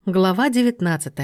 Глава 19.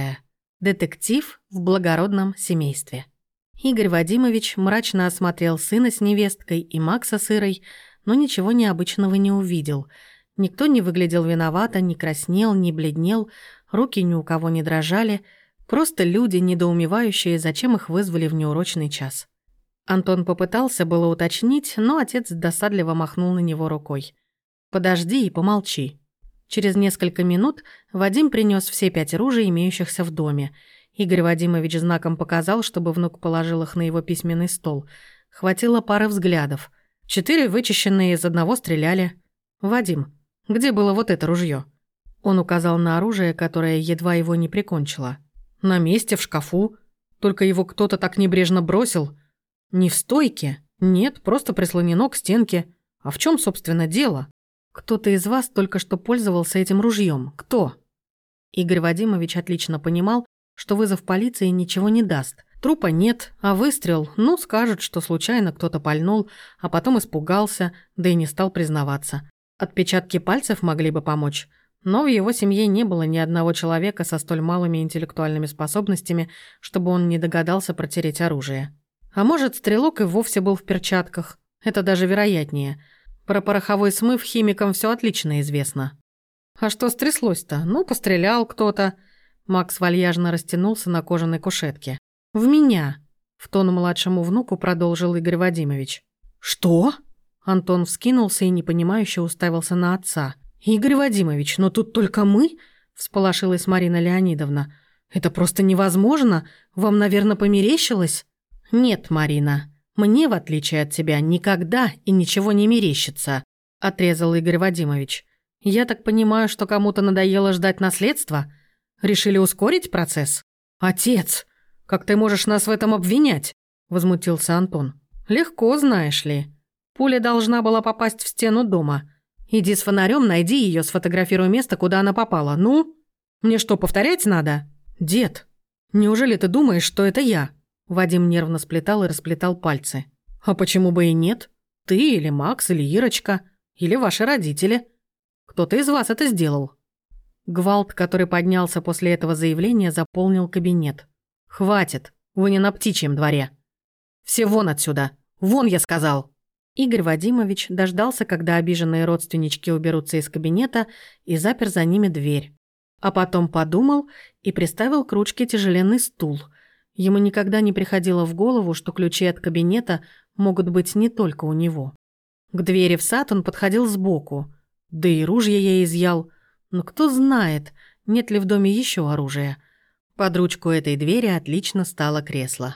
Детектив в благородном семействе. Игорь Вадимович мрачно осмотрел сына с невесткой и Макса с Ирой, но ничего необычного не увидел. Никто не выглядел виновато, не краснел, не бледнел, руки ни у кого не дрожали, просто люди, недоумевающие, зачем их вызвали в неурочный час. Антон попытался было уточнить, но отец досадливо махнул на него рукой. «Подожди и помолчи». Через несколько минут Вадим принес все 5 ружей, имеющихся в доме. Игорь Вадимович знаком показал, чтобы внук положил их на его письменный стол. Хватило пары взглядов. 4 вычищенные из одного стреляли. «Вадим, где было вот это ружье? Он указал на оружие, которое едва его не прикончило. «На месте, в шкафу. Только его кто-то так небрежно бросил. Не в стойке. Нет, просто прислонено к стенке. А в чем, собственно, дело?» «Кто-то из вас только что пользовался этим ружьем. Кто?» Игорь Вадимович отлично понимал, что вызов полиции ничего не даст. Трупа нет, а выстрел, скажут, что случайно кто-то пальнул, а потом испугался, да и не стал признаваться. Отпечатки пальцев могли бы помочь, но в его семье не было ни одного человека со столь малыми интеллектуальными способностями, чтобы он не догадался протереть оружие. А может, стрелок и вовсе был в перчатках. Это даже вероятнее. Про пороховой смыв химикам все отлично известно. А что стряслось-то? Пострелял кто-то. Макс вальяжно растянулся на кожаной кушетке. «В меня!» — в тон младшему внуку продолжил Игорь Вадимович. «Что?» Антон вскинулся и непонимающе уставился на отца. «Игорь Вадимович, но тут только мы?» — всполошилась Марина Леонидовна. «Это просто невозможно. Вам, наверное, померещилось?» «Нет, Марина. Мне, в отличие от тебя, никогда и ничего не мерещится», — отрезал Игорь Вадимович. «Я так понимаю, что кому-то надоело ждать наследства? Решили ускорить процесс?» «Отец, как ты можешь нас в этом обвинять?» — возмутился Антон. «Легко, знаешь ли. Пуля должна была попасть в стену дома. Иди с фонарем, найди ее, сфотографируй место, куда она попала. Мне что, повторять надо?» «Дед, неужели ты думаешь, что это я?» Вадим нервно сплетал и расплетал пальцы. «А почему бы и нет? Ты или Макс, или Ирочка, или ваши родители. Кто-то из вас это сделал». Гвалт, который поднялся после этого заявления, заполнил кабинет. «Хватит, вы не на птичьем дворе. Все вон отсюда. Вон, я сказал!» Игорь Вадимович дождался, когда обиженные родственнички уберутся из кабинета, и запер за ними дверь. А потом подумал и приставил к ручке тяжеленный стул. Ему никогда не приходило в голову, что ключи от кабинета могут быть не только у него. К двери в сад он подходил сбоку. Да и ружье я изъял. Но кто знает, нет ли в доме еще оружия. Под ручку этой двери отлично стало кресло.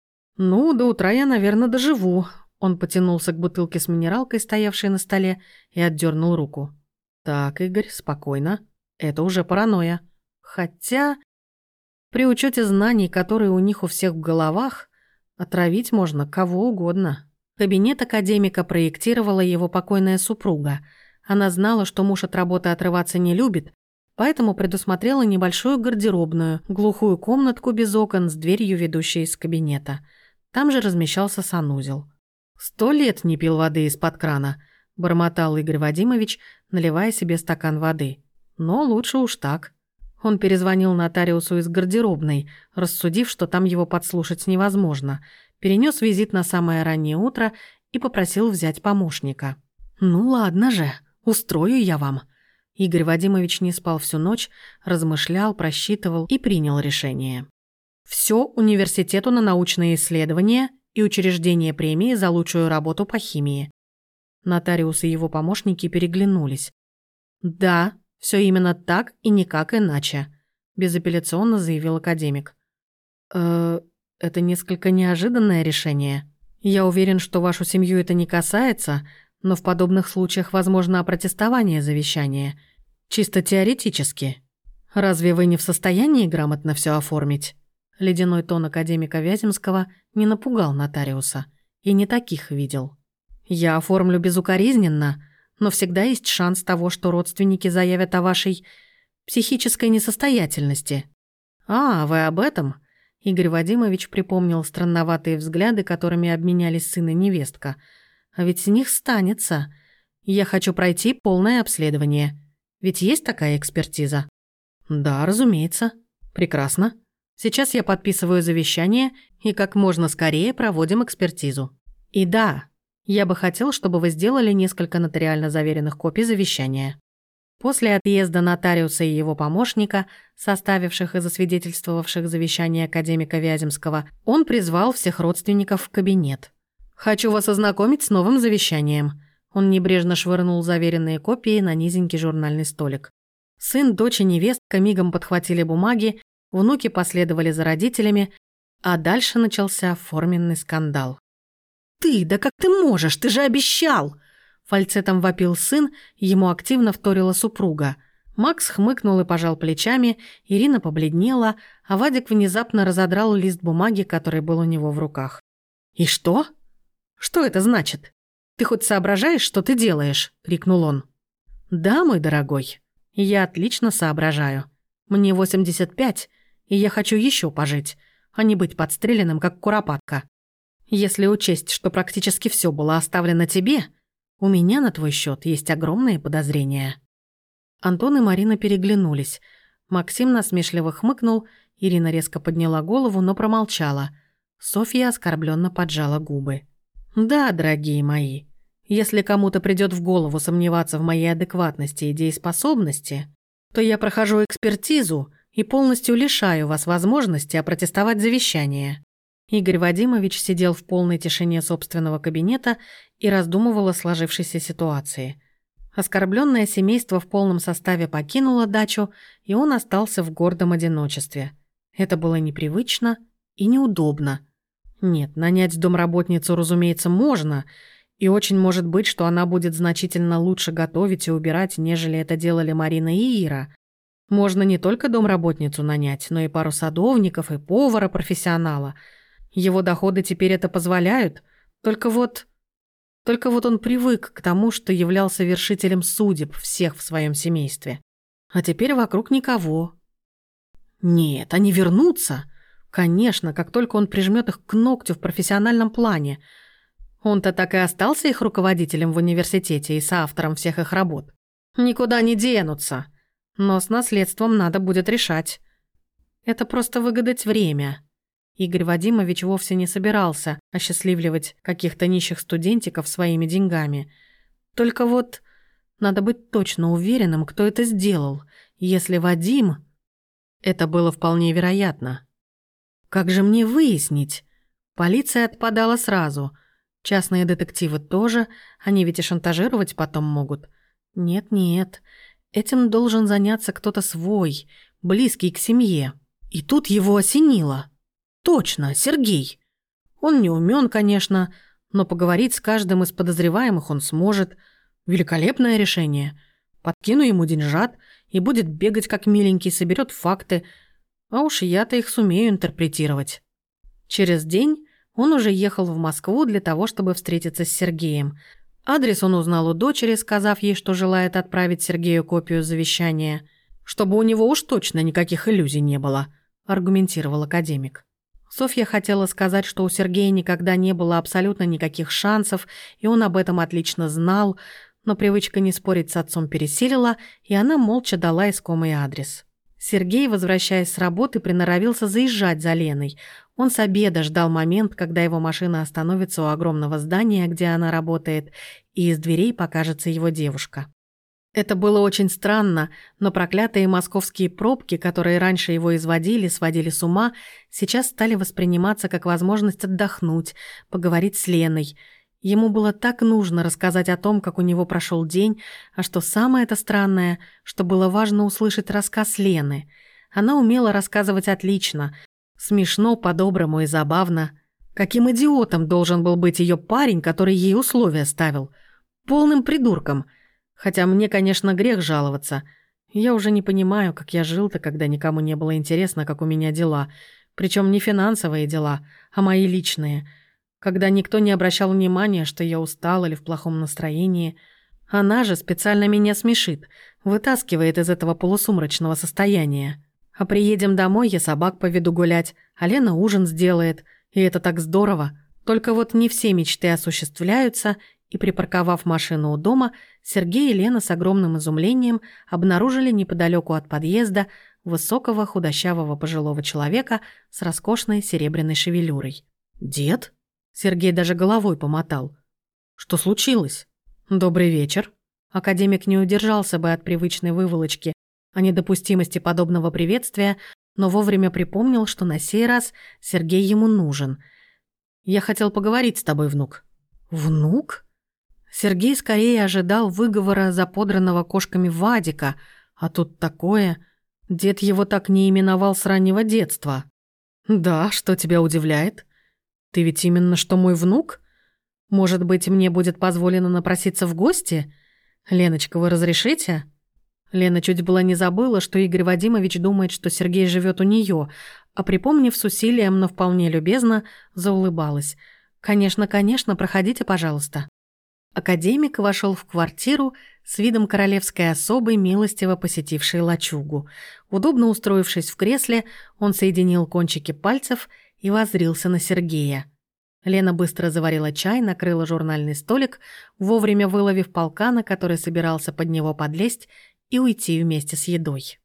До утра я, наверное, доживу. Он потянулся к бутылке с минералкой, стоявшей на столе, и отдернул руку. «Так, Игорь, спокойно. Это уже паранойя. Хотя, при учете знаний, которые у них у всех в головах, отравить можно кого угодно». Кабинет академика проектировала его покойная супруга. Она знала, что муж от работы отрываться не любит, поэтому предусмотрела небольшую гардеробную, глухую комнатку без окон с дверью, ведущей из кабинета. Там же размещался санузел. 100 лет не пил воды из-под крана, бормотал Игорь Вадимович, наливая себе стакан воды. Но лучше уж так. Он перезвонил нотариусу из гардеробной, рассудив, что там его подслушать невозможно, перенес визит на самое раннее утро и попросил взять помощника. «Ладно же, устрою я вам». Игорь Вадимович не спал всю ночь, размышлял, просчитывал и принял решение. Все университету на научные исследования и учреждение премии за лучшую работу по химии. Нотариус и его помощники переглянулись. «Да, все именно так и никак иначе», – безапелляционно заявил академик. Это несколько неожиданное решение. Я уверен, что вашу семью это не касается, но в подобных случаях возможно опротестование завещания. Чисто теоретически. Разве вы не в состоянии грамотно все оформить?» Ледяной тон академика Вяземского не напугал нотариуса. И не таких видел. «Я оформлю безукоризненно, но всегда есть шанс того, что родственники заявят о вашей психической несостоятельности». «А, вы об этом?» Игорь Вадимович припомнил странноватые взгляды, которыми обменялись сын и невестка. «А ведь с них станется. Я хочу пройти полное обследование. Ведь есть такая экспертиза?» Да, разумеется. Прекрасно. Сейчас я подписываю завещание и как можно скорее проводим экспертизу. И да, я бы хотел, чтобы вы сделали несколько нотариально заверенных копий завещания. После отъезда нотариуса и его помощника, составивших и засвидетельствовавших завещание академика Вяземского, он призвал всех родственников в кабинет. «Хочу вас ознакомить с новым завещанием». Он небрежно швырнул заверенные копии на низенький журнальный столик. Сын, дочь и невестка мигом подхватили бумаги, внуки последовали за родителями, а дальше начался форменный скандал. Да как ты можешь? Ты же обещал!» Фальцетом вопил сын, ему активно вторила супруга. Макс хмыкнул и пожал плечами, Ирина побледнела, а Вадик внезапно разодрал лист бумаги, который был у него в руках. «И что? Что это значит? Ты хоть соображаешь, что ты делаешь?» — крикнул он. «Да, мой дорогой, я отлично соображаю. Мне 85, и я хочу еще пожить, а не быть подстреленным, как куропатка. Если учесть, что практически все было оставлено тебе, у меня на твой счет есть огромные подозрения». Антон и Марина переглянулись. Максим насмешливо хмыкнул, Ирина резко подняла голову, но промолчала. Софья оскорбленно поджала губы. «Да, дорогие мои, если кому-то придет в голову сомневаться в моей адекватности и дееспособности, то я прохожу экспертизу и полностью лишаю вас возможности опротестовать завещание». Игорь Вадимович сидел в полной тишине собственного кабинета и раздумывал о сложившейся ситуации. Оскорбленное семейство в полном составе покинуло дачу, и он остался в гордом одиночестве. Это было непривычно и неудобно. Нет, нанять домработницу, разумеется, можно, и очень может быть, что она будет значительно лучше готовить и убирать, нежели это делали Марина и Ира. Можно не только домработницу нанять, но и пару садовников, и повара-профессионала. Его доходы теперь это позволяют, только вот он привык к тому, что являлся вершителем судеб всех в своем семействе. А теперь вокруг никого. Нет, они вернутся. Конечно, как только он прижмет их к ногтю в профессиональном плане. Он-то так и остался их руководителем в университете и соавтором всех их работ. Никуда не денутся. Но с наследством надо будет решать. Это просто выгадать время. Игорь Вадимович вовсе не собирался осчастливливать каких-то нищих студентиков своими деньгами. Только вот надо быть точно уверенным, кто это сделал. Если Вадим... Это было вполне вероятно. Как же мне выяснить? Полиция отпадала сразу. Частные детективы тоже, они ведь и шантажировать потом могут. Нет, этим должен заняться кто-то свой, близкий к семье. И тут его осенило. Точно, Сергей. Он не умён, конечно, но поговорить с каждым из подозреваемых он сможет. Великолепное решение. Подкину ему деньжат и будет бегать как миленький, соберет факты. А уж я-то их сумею интерпретировать. Через день он уже ехал в Москву для того, чтобы встретиться с Сергеем. Адрес он узнал у дочери, сказав ей, что желает отправить Сергею копию завещания, чтобы у него уж точно никаких иллюзий не было, аргументировал академик. Софья хотела сказать, что у Сергея никогда не было абсолютно никаких шансов, и он об этом отлично знал, но привычка не спорить с отцом пересилила, и она молча дала искомый адрес. Сергей, возвращаясь с работы, приноровился заезжать за Леной. Он с обеда ждал момент, когда его машина остановится у огромного здания, где она работает, и из дверей покажется его девушка. Это было очень странно, но проклятые московские пробки, которые раньше его изводили, сводили с ума, сейчас стали восприниматься как возможность отдохнуть, поговорить с Леной. Ему было так нужно рассказать о том, как у него прошел день, а что самое-то странное, что было важно услышать рассказ Лены. Она умела рассказывать отлично, смешно, по-доброму и забавно. Каким идиотом должен был быть ее парень, который ей условия ставил? Полным придурком. Хотя мне, конечно, грех жаловаться. Я уже не понимаю, как я жил-то, когда никому не было интересно, как у меня дела. Причем не финансовые дела, а мои личные. Когда никто не обращал внимания, что я устал или в плохом настроении. Она же специально меня смешит, вытаскивает из этого полусумрачного состояния. А приедем домой, я собак поведу гулять, а Лена ужин сделает. И это так здорово. Только вот не все мечты осуществляются, и, припарковав машину у дома, Сергей и Лена с огромным изумлением обнаружили неподалеку от подъезда высокого худощавого пожилого человека с роскошной серебряной шевелюрой. «Дед?» Сергей даже головой помотал. «Что случилось?» «Добрый вечер». Академик не удержался бы от привычной выволочки о недопустимости подобного приветствия, но вовремя припомнил, что на сей раз Сергей ему нужен. «Я хотел поговорить с тобой, внук». «Внук?» Сергей скорее ожидал выговора заподранного кошками Вадика, а тут такое. Дед его так не именовал с раннего детства. «Да, что тебя удивляет? Ты ведь именно что мой внук? Может быть, мне будет позволено напроситься в гости? Леночка, вы разрешите?» Лена чуть было не забыла, что Игорь Вадимович думает, что Сергей живет у нее, а припомнив с усилием, но вполне любезно, заулыбалась. «Конечно, конечно, проходите, пожалуйста». Академик вошел в квартиру с видом королевской особы, милостиво посетившей лачугу. Удобно устроившись в кресле, он соединил кончики пальцев и воззрился на Сергея. Лена быстро заварила чай, накрыла журнальный столик, вовремя выловив полкана, который собирался под него подлезть и уйти вместе с едой.